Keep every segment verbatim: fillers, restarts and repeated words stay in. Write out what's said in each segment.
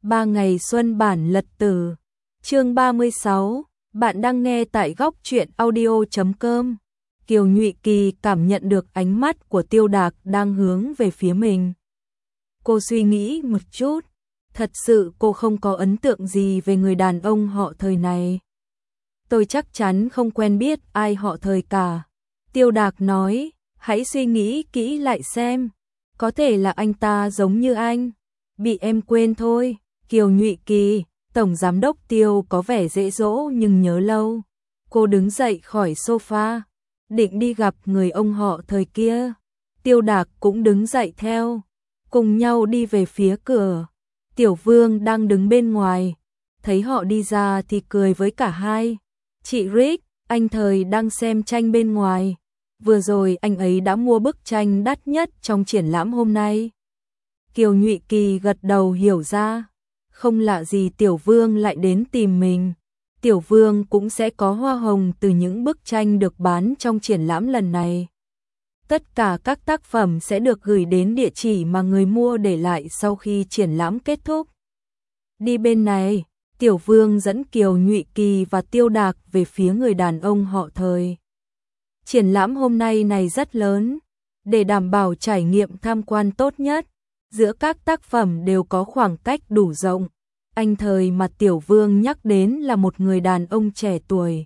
Ba ngày xuân bản lật từ. Chương ba mươi sáu, bạn đang nghe tại góc truyện audio chấm com. Kiều Nhụy Kỳ cảm nhận được ánh mắt của Tiêu Đạc đang hướng về phía mình. Cô suy nghĩ một chút, thật sự cô không có ấn tượng gì về người đàn ông họ thời này. Tôi chắc chắn không quen biết ai họ thời cả. Tiêu Đạc nói, hãy suy nghĩ kỹ lại xem, có thể là anh ta giống như anh, bị em quên thôi. Kiều Nhụy Kỳ, Tổng Giám đốc Tiêu có vẻ dễ dỗ nhưng nhớ lâu. Cô đứng dậy khỏi sofa, định đi gặp người ông họ thời kia. Tiêu Đạc cũng đứng dậy theo, cùng nhau đi về phía cửa. Tiểu Vương đang đứng bên ngoài, thấy họ đi ra thì cười với cả hai. Chị Rick, anh thời đang xem tranh bên ngoài. Vừa rồi anh ấy đã mua bức tranh đắt nhất trong triển lãm hôm nay. Kiều Nhụy Kỳ gật đầu hiểu ra. Không lạ gì Tiểu Vương lại đến tìm mình. Tiểu Vương cũng sẽ có hoa hồng từ những bức tranh được bán trong triển lãm lần này. Tất cả các tác phẩm sẽ được gửi đến địa chỉ mà người mua để lại sau khi triển lãm kết thúc. Đi bên này, Tiểu Vương dẫn Kiều Nhụy Kỳ và Tiêu Đạc về phía người đàn ông họ thời. Triển lãm hôm nay này rất lớn, để đảm bảo trải nghiệm tham quan tốt nhất, giữa các tác phẩm đều có khoảng cách đủ rộng. Anh thời mà Tiểu Vương nhắc đến là một người đàn ông trẻ tuổi,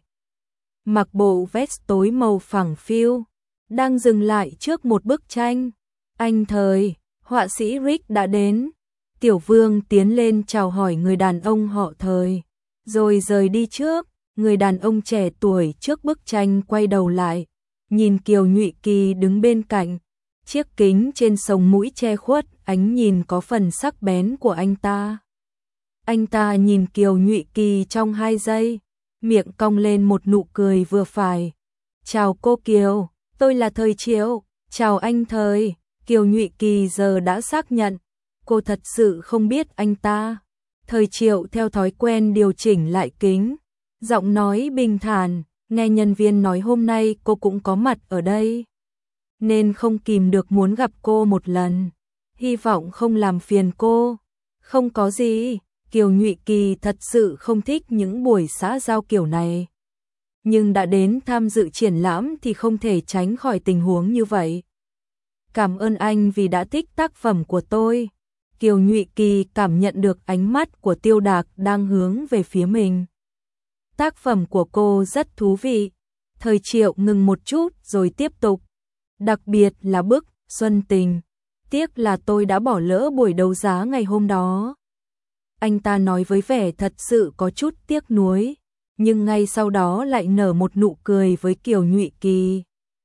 mặc bộ vest tối màu phẳng phiu, đang dừng lại trước một bức tranh. Anh thời, họa sĩ Rick đã đến. Tiểu Vương tiến lên chào hỏi người đàn ông họ thời, rồi rời đi trước. Người đàn ông trẻ tuổi trước bức tranh quay đầu lại, nhìn Kiều Nhụy Kỳ đứng bên cạnh. Chiếc kính trên sống mũi che khuất ánh nhìn có phần sắc bén của anh ta. Anh ta nhìn Kiều Nhụy Kỳ trong hai giây, miệng cong lên một nụ cười vừa phải. Chào cô Kiều, tôi là Thời Triệu. Chào anh Thời. Kiều Nhụy Kỳ giờ đã xác nhận, cô thật sự không biết anh ta. Thời Triệu theo thói quen điều chỉnh lại kính, giọng nói bình thản, nghe nhân viên nói hôm nay cô cũng có mặt ở đây, nên không kìm được muốn gặp cô một lần. Hy vọng không làm phiền cô. Không có gì. Kiều Nhụy Kỳ thật sự không thích những buổi xã giao kiểu này, nhưng đã đến tham dự triển lãm thì không thể tránh khỏi tình huống như vậy. Cảm ơn anh vì đã thích tác phẩm của tôi. Kiều Nhụy Kỳ cảm nhận được ánh mắt của Tiêu Đạc đang hướng về phía mình. Tác phẩm của cô rất thú vị. Thời Triệu ngừng một chút rồi tiếp tục. Đặc biệt là bức Xuân Tình. Tiếc là tôi đã bỏ lỡ buổi đấu giá ngày hôm đó. Anh ta nói với vẻ thật sự có chút tiếc nuối, nhưng ngay sau đó lại nở một nụ cười với Kiều Nhụy Kỳ.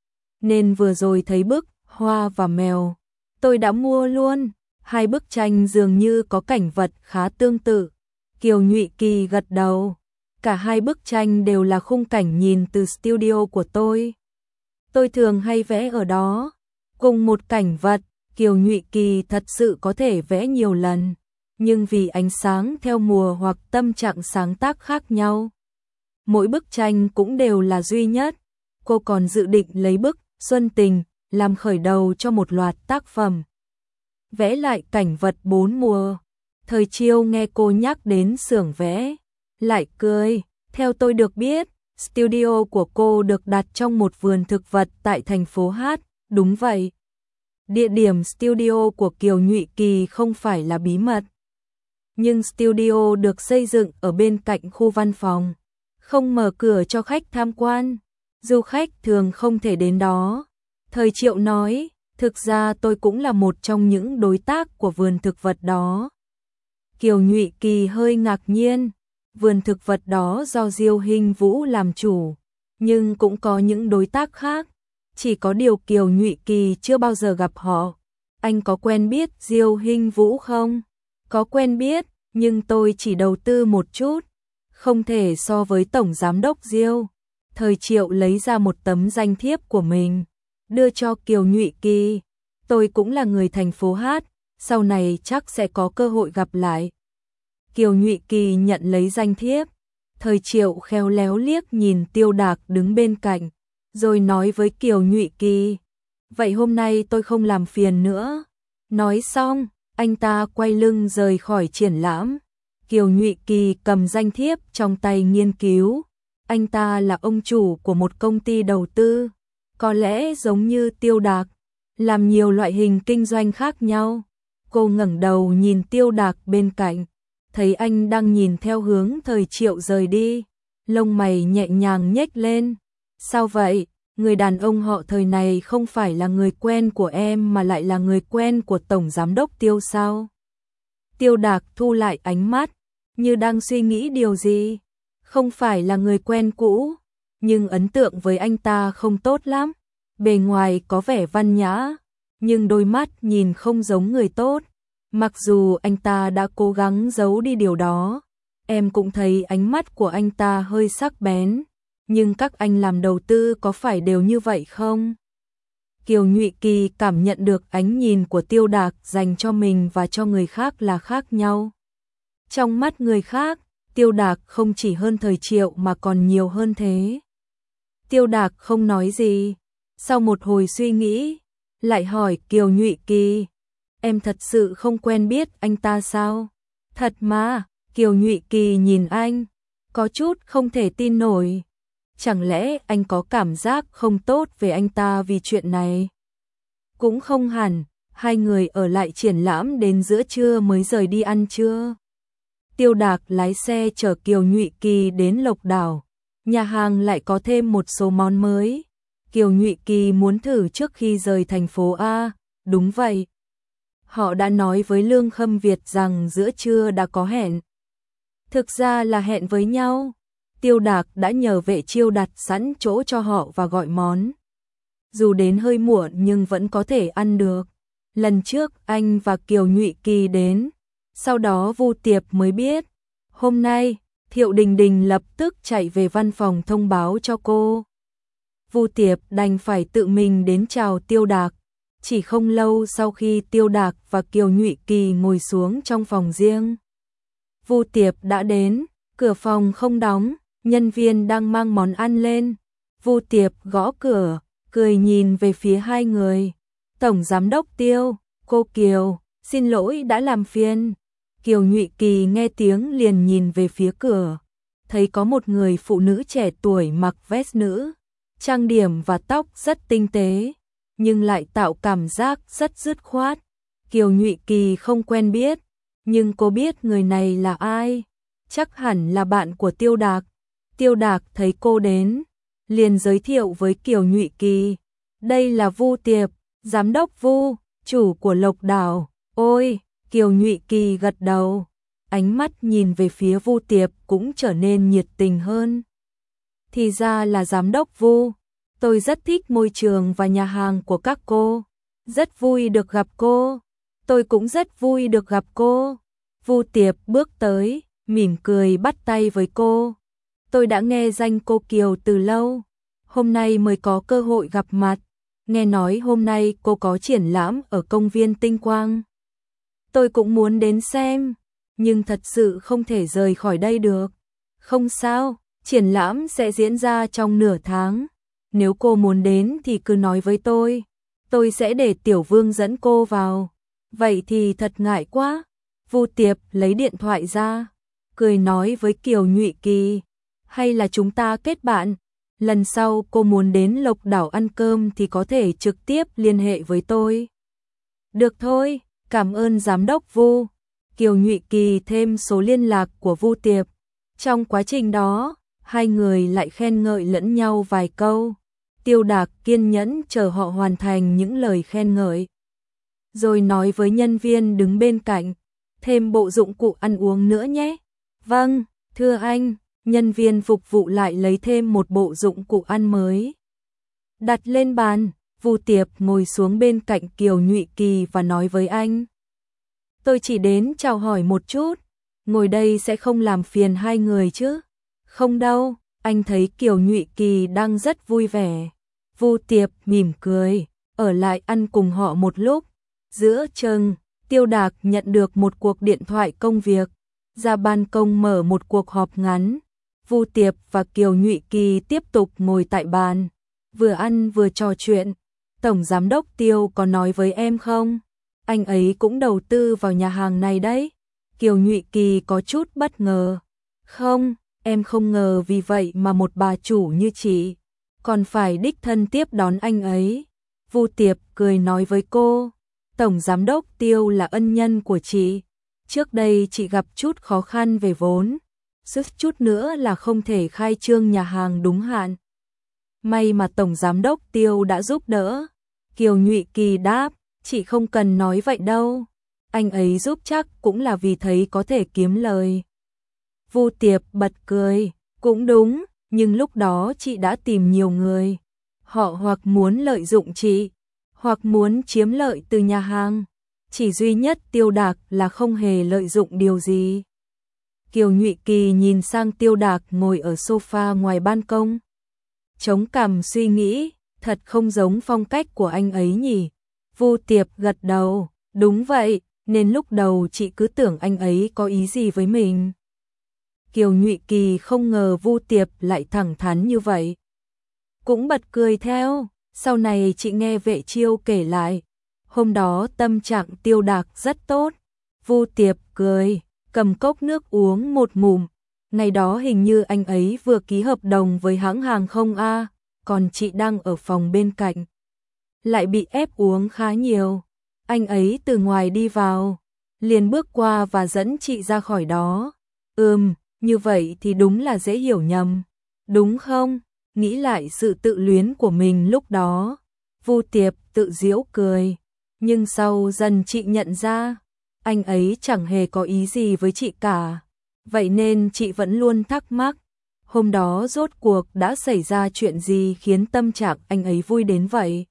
Nên vừa rồi thấy bức Hoa và Mèo, tôi đã mua luôn. Hai bức tranh dường như có cảnh vật khá tương tự. Kiều Nhụy Kỳ gật đầu. Cả hai bức tranh đều là khung cảnh nhìn từ studio của tôi. Tôi thường hay vẽ ở đó. Cùng một cảnh vật, Kiều Nhụy Kỳ thật sự có thể vẽ nhiều lần, nhưng vì ánh sáng theo mùa hoặc tâm trạng sáng tác khác nhau, mỗi bức tranh cũng đều là duy nhất. Cô còn dự định lấy bức Xuân Tình làm khởi đầu cho một loạt tác phẩm, vẽ lại cảnh vật bốn mùa. Thời Chiêu nghe cô nhắc đến xưởng vẽ, lại cười. Theo tôi được biết, studio của cô được đặt trong một vườn thực vật tại thành phố Hát. Đúng vậy. Địa điểm studio của Kiều Nhụy Kỳ không phải là bí mật, nhưng studio được xây dựng ở bên cạnh khu văn phòng, không mở cửa cho khách tham quan. Du khách thường không thể đến đó. Thời Triệu nói, thực ra tôi cũng là một trong những đối tác của vườn thực vật đó. Kiều Nhụy Kỳ hơi ngạc nhiên. Vườn thực vật đó do Diêu Hinh Vũ làm chủ, nhưng cũng có những đối tác khác. Chỉ có điều Kiều Nhụy Kỳ chưa bao giờ gặp họ. Anh có quen biết Diêu Hinh Vũ không? Có quen biết, nhưng tôi chỉ đầu tư một chút, không thể so với Tổng Giám đốc Diêu. Thời Triệu lấy ra một tấm danh thiếp của mình, đưa cho Kiều Nhụy Kỳ. Tôi cũng là người thành phố Hát, sau này chắc sẽ có cơ hội gặp lại. Kiều Nhụy Kỳ nhận lấy danh thiếp. Thời Triệu khéo léo liếc nhìn Tiêu Đạc đứng bên cạnh, rồi nói với Kiều Nhụy Kỳ, vậy hôm nay tôi không làm phiền nữa. Nói xong, Anh ta quay lưng rời khỏi triển lãm. Kiều Nhụy Kỳ cầm danh thiếp trong tay nghiên cứu. Anh ta là ông chủ của một công ty đầu tư, có lẽ giống như Tiêu Đạc, làm nhiều loại hình kinh doanh khác nhau. Cô ngẩng đầu nhìn Tiêu Đạc bên cạnh, thấy anh đang nhìn theo hướng Thời Triệu rời đi, lông mày nhẹ nhàng nhếch lên. Sao vậy? Người đàn ông họ Thời này không phải là người quen của em mà lại là người quen của Tổng Giám đốc Tiêu sao? Tiêu Đạc thu lại ánh mắt, như đang suy nghĩ điều gì. Không phải là người quen cũ, nhưng ấn tượng với anh ta không tốt lắm. Bề ngoài có vẻ văn nhã, nhưng đôi mắt nhìn không giống người tốt. Mặc dù anh ta đã cố gắng giấu đi điều đó, em cũng thấy ánh mắt của anh ta hơi sắc bén. Nhưng các anh làm đầu tư có phải đều như vậy không? Kiều Nhụy Kỳ cảm nhận được ánh nhìn của Tiêu Đạc dành cho mình và cho người khác là khác nhau. Trong mắt người khác, Tiêu Đạc không chỉ hơn Thời Triệu mà còn nhiều hơn thế. Tiêu Đạc không nói gì. Sau một hồi suy nghĩ, lại hỏi Kiều Nhụy Kỳ, em thật sự không quen biết anh ta sao? Thật mà, Kiều Nhụy Kỳ nhìn anh, có chút không thể tin nổi. Chẳng lẽ anh có cảm giác không tốt về anh ta vì chuyện này? Cũng không hẳn, hai người ở lại triển lãm đến giữa trưa mới rời đi ăn trưa. Tiêu Đạc lái xe chở Kiều Nhụy Kỳ đến Lộc Đảo, nhà hàng lại có thêm một số món mới. Kiều Nhụy Kỳ muốn thử trước khi rời thành phố A, đúng vậy. Họ đã nói với Lương Khâm Việt rằng giữa trưa đã có hẹn. Thực ra là hẹn với nhau. Tiêu Đạc đã nhờ vệ chiêu đặt sẵn chỗ cho họ và gọi món. Dù đến hơi muộn nhưng vẫn có thể ăn được. Lần trước anh và Kiều Nhụy Kỳ đến, sau đó Vu Tiệp mới biết. Hôm nay, Thiệu Đình Đình lập tức chạy về văn phòng thông báo cho cô. Vu Tiệp đành phải tự mình đến chào Tiêu Đạc. Chỉ không lâu sau khi Tiêu Đạc và Kiều Nhụy Kỳ ngồi xuống trong phòng riêng, Vu Tiệp đã đến, cửa phòng không đóng, nhân viên đang mang món ăn lên. Vu Tiệp gõ cửa, cười nhìn về phía hai người. Tổng Giám đốc Tiêu, cô Kiều, xin lỗi đã làm phiền. Kiều Nhụy Kỳ nghe tiếng liền nhìn về phía cửa, thấy có một người phụ nữ trẻ tuổi mặc vest nữ, trang điểm và tóc rất tinh tế, nhưng lại tạo cảm giác rất dứt khoát. Kiều Nhụy Kỳ không quen biết, nhưng cô biết người này là ai, chắc hẳn là bạn của Tiêu Đạc. Tiêu Đạc thấy cô đến, liền giới thiệu với Kiều Nhụy Kỳ, đây là Vu Tiệp, Giám đốc Vu, chủ của Lộc Đảo. Ôi, Kiều Nhụy Kỳ gật đầu, ánh mắt nhìn về phía Vu Tiệp cũng trở nên nhiệt tình hơn. Thì ra là Giám đốc Vu, tôi rất thích môi trường và nhà hàng của các cô, rất vui được gặp cô. Tôi cũng rất vui được gặp cô. Vu Tiệp bước tới, mỉm cười bắt tay với cô. Tôi đã nghe danh cô Kiều từ lâu, hôm nay mới có cơ hội gặp mặt. Nghe nói hôm nay cô có triển lãm ở công viên Tinh Quang. Tôi cũng muốn đến xem, nhưng thật sự không thể rời khỏi đây được. Không sao, triển lãm sẽ diễn ra trong nửa tháng. Nếu cô muốn đến thì cứ nói với tôi, tôi sẽ để Tiểu Vương dẫn cô vào. Vậy thì thật ngại quá. Vu Tiệp lấy điện thoại ra, cười nói với Kiều Nhụy Kỳ, hay là chúng ta kết bạn, lần sau cô muốn đến Lộc Đảo ăn cơm thì có thể trực tiếp liên hệ với tôi. Được thôi, cảm ơn Giám đốc Vu. Kiều Nhụy Kỳ thêm số liên lạc của Vu Tiệp. Trong quá trình đó, hai người lại khen ngợi lẫn nhau vài câu. Tiêu Đạc kiên nhẫn chờ họ hoàn thành những lời khen ngợi, rồi nói với nhân viên đứng bên cạnh, thêm bộ dụng cụ ăn uống nữa nhé. Vâng, thưa anh. Nhân viên phục vụ lại lấy thêm một bộ dụng cụ ăn mới, đặt lên bàn. Vu Tiệp ngồi xuống bên cạnh Kiều Nhụy Kỳ và nói với anh, tôi chỉ đến chào hỏi một chút, ngồi đây sẽ không làm phiền hai người chứ? Không đâu, anh thấy Kiều Nhụy Kỳ đang rất vui vẻ. Vu Tiệp mỉm cười, ở lại ăn cùng họ một lúc. Giữa chừng, Tiêu Đạc nhận được một cuộc điện thoại công việc, ra ban công mở một cuộc họp ngắn. Vu Tiệp và Kiều Nhụy Kỳ tiếp tục ngồi tại bàn, vừa ăn vừa trò chuyện. Tổng Giám đốc Tiêu có nói với em không? Anh ấy cũng đầu tư vào nhà hàng này đấy. Kiều Nhụy Kỳ có chút bất ngờ. Không, em không ngờ vì vậy mà một bà chủ như chị còn phải đích thân tiếp đón anh ấy. Vu Tiệp cười nói với cô, Tổng Giám đốc Tiêu là ân nhân của chị. Trước đây chị gặp chút khó khăn về vốn, sức chút nữa là không thể khai trương nhà hàng đúng hạn. May mà Tổng Giám đốc Tiêu đã giúp đỡ. Kiều Nhụy Kỳ đáp, chị không cần nói vậy đâu. Anh ấy giúp chắc cũng là vì thấy có thể kiếm lời. Vu Tiệp bật cười, cũng đúng, nhưng lúc đó chị đã tìm nhiều người. Họ hoặc muốn lợi dụng chị, hoặc muốn chiếm lợi từ nhà hàng. Chỉ duy nhất Tiêu Đạc là không hề lợi dụng điều gì. Kiều Nhụy Kỳ nhìn sang Tiêu Đạc ngồi ở sofa ngoài ban công. Chống cằm suy nghĩ, thật không giống phong cách của anh ấy nhỉ. Vu Tiệp gật đầu, đúng vậy, nên lúc đầu chị cứ tưởng anh ấy có ý gì với mình. Kiều Nhụy Kỳ không ngờ Vu Tiệp lại thẳng thắn như vậy. Cũng bật cười theo, sau này chị nghe Vệ Chiêu kể lại. Hôm đó tâm trạng Tiêu Đạc rất tốt. Vu Tiệp cười, cầm cốc nước uống một ngụm. Ngày đó hình như anh ấy vừa ký hợp đồng với hãng hàng không A, còn chị đang ở phòng bên cạnh. Lại bị ép uống khá nhiều. Anh ấy từ ngoài đi vào, liền bước qua và dẫn chị ra khỏi đó. Ừm, như vậy thì đúng là dễ hiểu nhầm. Đúng không? Nghĩ lại sự tự luyến của mình lúc đó. Vu Tiệp tự giễu cười. Nhưng sau dần chị nhận ra, anh ấy chẳng hề có ý gì với chị cả. Vậy nên chị vẫn luôn thắc mắc, hôm đó rốt cuộc đã xảy ra chuyện gì khiến tâm trạng anh ấy vui đến vậy.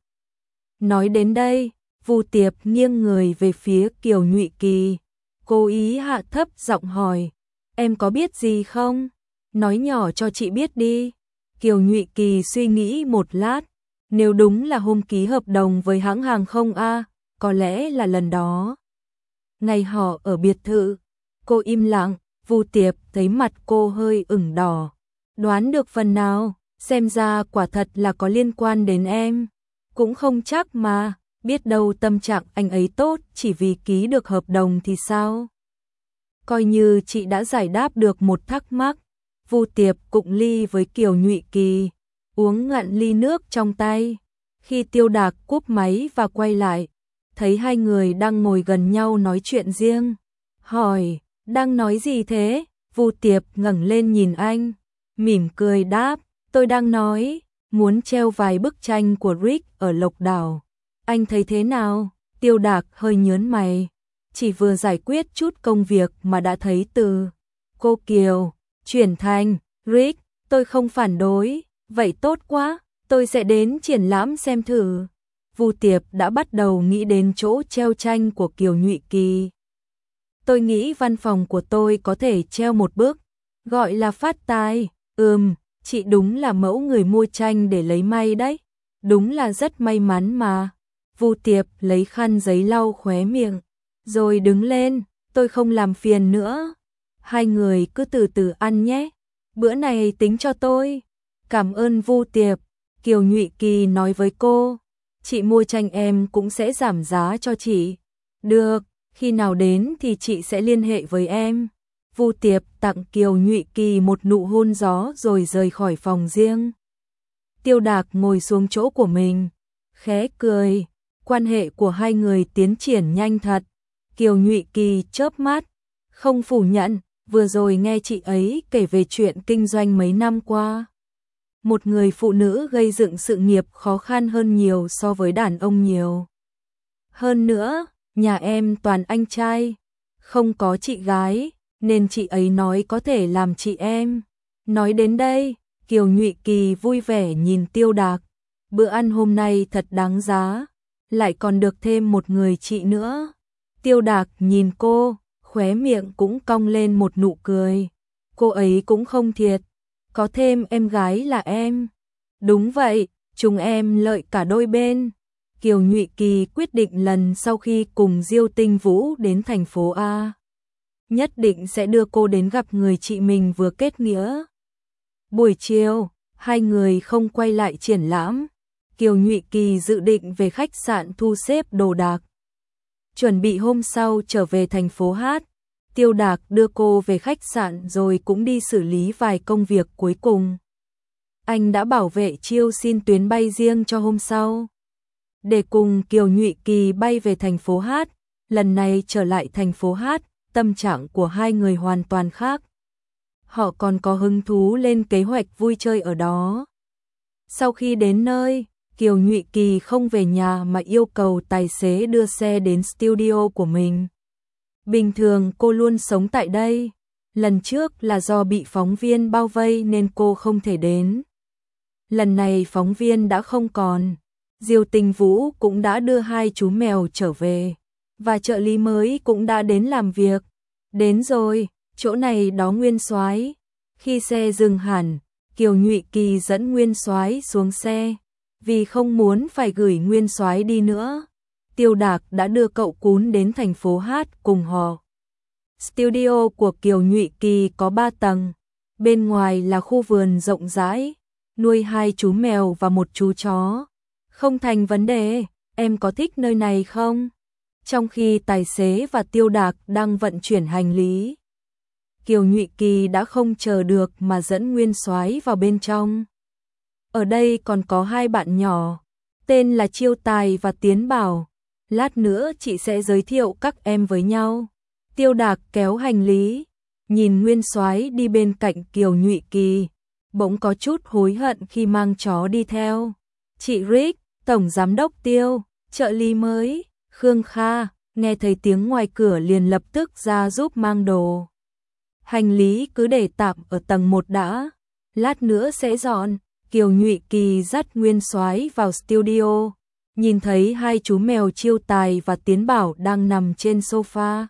Nói đến đây, Vu Tiệp nghiêng người về phía Kiều Nhụy Kỳ, cố ý hạ thấp giọng hỏi, em có biết gì không? Nói nhỏ cho chị biết đi. Kiều Nhụy Kỳ suy nghĩ một lát, nếu đúng là hôm ký hợp đồng với hãng hàng không A, có lẽ là lần đó. Ngày họ ở biệt thự, cô im lặng, Vu Tiệp thấy mặt cô hơi ửng đỏ. Đoán được phần nào, xem ra quả thật là có liên quan đến em. Cũng không chắc mà, biết đâu tâm trạng anh ấy tốt chỉ vì ký được hợp đồng thì sao? Coi như chị đã giải đáp được một thắc mắc. Vu Tiệp cụng ly với Kiều Nhụy Kỳ, uống ngặn ly nước trong tay. Khi Tiêu Đạc cúp máy và quay lại, thấy hai người đang ngồi gần nhau nói chuyện riêng. Hỏi, đang nói gì thế? Vu Tiệp ngẩng lên nhìn anh, mỉm cười đáp, tôi đang nói, muốn treo vài bức tranh của Rick ở Lộc Đảo. Anh thấy thế nào? Tiêu Đạc hơi nhớn mày, chỉ vừa giải quyết chút công việc mà đã thấy từ cô Kiều chuyển thành Rick, tôi không phản đối, vậy tốt quá, tôi sẽ đến triển lãm xem thử. Vu Tiệp đã bắt đầu nghĩ đến chỗ treo tranh của Kiều Nhụy Kỳ. Tôi nghĩ văn phòng của tôi có thể treo một bức, gọi là phát tài. Ừm, chị đúng là mẫu người mua tranh để lấy may đấy. Đúng là rất may mắn mà. Vu Tiệp lấy khăn giấy lau khóe miệng, rồi đứng lên, tôi không làm phiền nữa. Hai người cứ từ từ ăn nhé. Bữa này tính cho tôi. Cảm ơn Vu Tiệp. Kiều Nhụy Kỳ nói với cô, chị mua tranh em cũng sẽ giảm giá cho chị. Được, khi nào đến thì chị sẽ liên hệ với em. Vu Tiệp tặng Kiều Nhụy Kỳ một nụ hôn gió rồi rời khỏi phòng riêng. Tiêu Đạc ngồi xuống chỗ của mình, khẽ cười, quan hệ của hai người tiến triển nhanh thật. Kiều Nhụy Kỳ chớp mắt, không phủ nhận, vừa rồi nghe chị ấy kể về chuyện kinh doanh mấy năm qua. Một người phụ nữ gây dựng sự nghiệp khó khăn hơn nhiều so với đàn ông nhiều. Hơn nữa, nhà em toàn anh trai, không có chị gái, nên chị ấy nói có thể làm chị em. Nói đến đây, Kiều Nhụy Kỳ vui vẻ nhìn Tiêu Đạc. Bữa ăn hôm nay thật đáng giá, lại còn được thêm một người chị nữa. Tiêu Đạc nhìn cô, khóe miệng cũng cong lên một nụ cười. Cô ấy cũng không thiệt, có thêm em gái là em. Đúng vậy, chúng em lợi cả đôi bên. Kiều Nhụy Kỳ quyết định lần sau khi cùng Diêu Tinh Vũ đến thành phố A, nhất định sẽ đưa cô đến gặp người chị mình vừa kết nghĩa. Buổi chiều, hai người không quay lại triển lãm. Kiều Nhụy Kỳ dự định về khách sạn thu xếp đồ đạc. Chuẩn bị hôm sau trở về thành phố Hát, Tiêu Đạc đưa cô về khách sạn rồi cũng đi xử lý vài công việc cuối cùng. Anh đã bảo vệ Chiêu xin tuyến bay riêng cho hôm sau. Để cùng Kiều Nhụy Kỳ bay về thành phố Hát, lần này trở lại thành phố Hát, tâm trạng của hai người hoàn toàn khác. Họ còn có hứng thú lên kế hoạch vui chơi ở đó. Sau khi đến nơi, Kiều Nhụy Kỳ không về nhà mà yêu cầu tài xế đưa xe đến studio của mình. Bình thường cô luôn sống tại đây. Lần trước là do bị phóng viên bao vây nên cô không thể đến. Lần này phóng viên đã không còn. Diêu Tinh Vũ cũng đã đưa hai chú mèo trở về. Và trợ lý mới cũng đã đến làm việc. Đến rồi, chỗ này đó Nguyên Soái. Khi xe dừng hẳn, Kiều Nhụy Kỳ dẫn Nguyên Soái xuống xe. Vì không muốn phải gửi Nguyên Soái đi nữa, Tiêu Đạc đã đưa cậu Cún đến thành phố Hát cùng họ. Studio của Kiều Nhụy Kỳ có ba tầng. Bên ngoài là khu vườn rộng rãi, nuôi hai chú mèo và một chú chó. Không thành vấn đề, em có thích nơi này không? Trong khi tài xế và Tiêu Đạc đang vận chuyển hành lý, Kiều Nhụy Kỳ đã không chờ được mà dẫn Nguyên Soái vào bên trong. Ở đây còn có hai bạn nhỏ, tên là Chiêu Tài và Tiến Bảo. Lát nữa chị sẽ giới thiệu các em với nhau. Tiêu Đạc kéo hành lý, nhìn Nguyên Soái đi bên cạnh Kiều Nhụy Kỳ, bỗng có chút hối hận khi mang chó đi theo. Chị Rick, tổng giám đốc Tiêu, trợ lý mới, Khương Kha, nghe thấy tiếng ngoài cửa liền lập tức ra giúp mang đồ. Hành lý cứ để tạm ở tầng một đã, lát nữa sẽ dọn. Kiều Nhụy Kỳ dắt Nguyên Soái vào studio, nhìn thấy hai chú mèo Chiêu Tài và Tiến Bảo đang nằm trên sofa.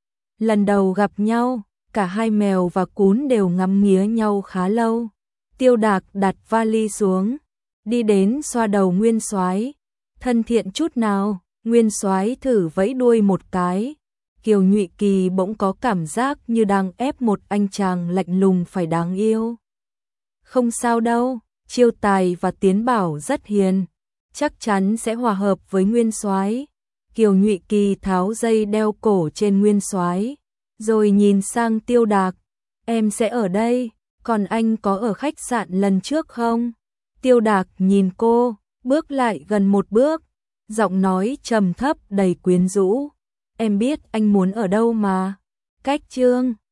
Lần đầu gặp nhau, cả hai mèo và Cún đều ngắm nghía nhau khá lâu. Tiêu Đạc đặt vali xuống, đi đến xoa đầu Nguyên Soái. Thân thiện chút nào? Nguyên Soái thử vẫy đuôi một cái. Kiều Nhụy Kỳ bỗng có cảm giác như đang ép một anh chàng lạnh lùng phải đáng yêu. Không sao đâu. Chiêu Tài và Tiến Bảo rất hiền, chắc chắn sẽ hòa hợp với Nguyên Soái. Kiều Nhụy Kỳ tháo dây đeo cổ trên Nguyên Soái, rồi nhìn sang Tiêu Đạc, em sẽ ở đây, còn anh có ở khách sạn lần trước không? Tiêu Đạc nhìn cô, bước lại gần một bước, giọng nói trầm thấp đầy quyến rũ, em biết anh muốn ở đâu mà. Cách Trương